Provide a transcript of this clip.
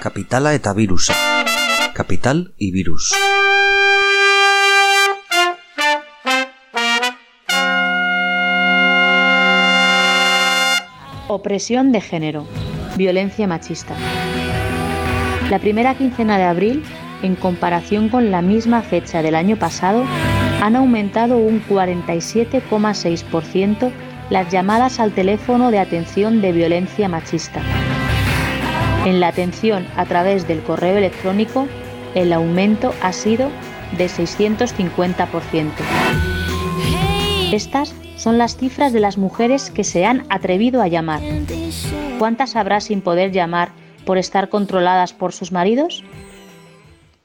Kapitala eta virusa. Capital y virus. Opresión de género. Violencia machista. La primera quincena de abril, en comparación con la misma fecha del año pasado, han aumentado un 47,6% las llamadas al teléfono de atención de violencia machista. En la atención a través del correo electrónico, el aumento ha sido de 650%. Estas son las cifras de las mujeres que se han atrevido a llamar. ¿Cuántas habrá sin poder llamar por estar controladas por sus maridos?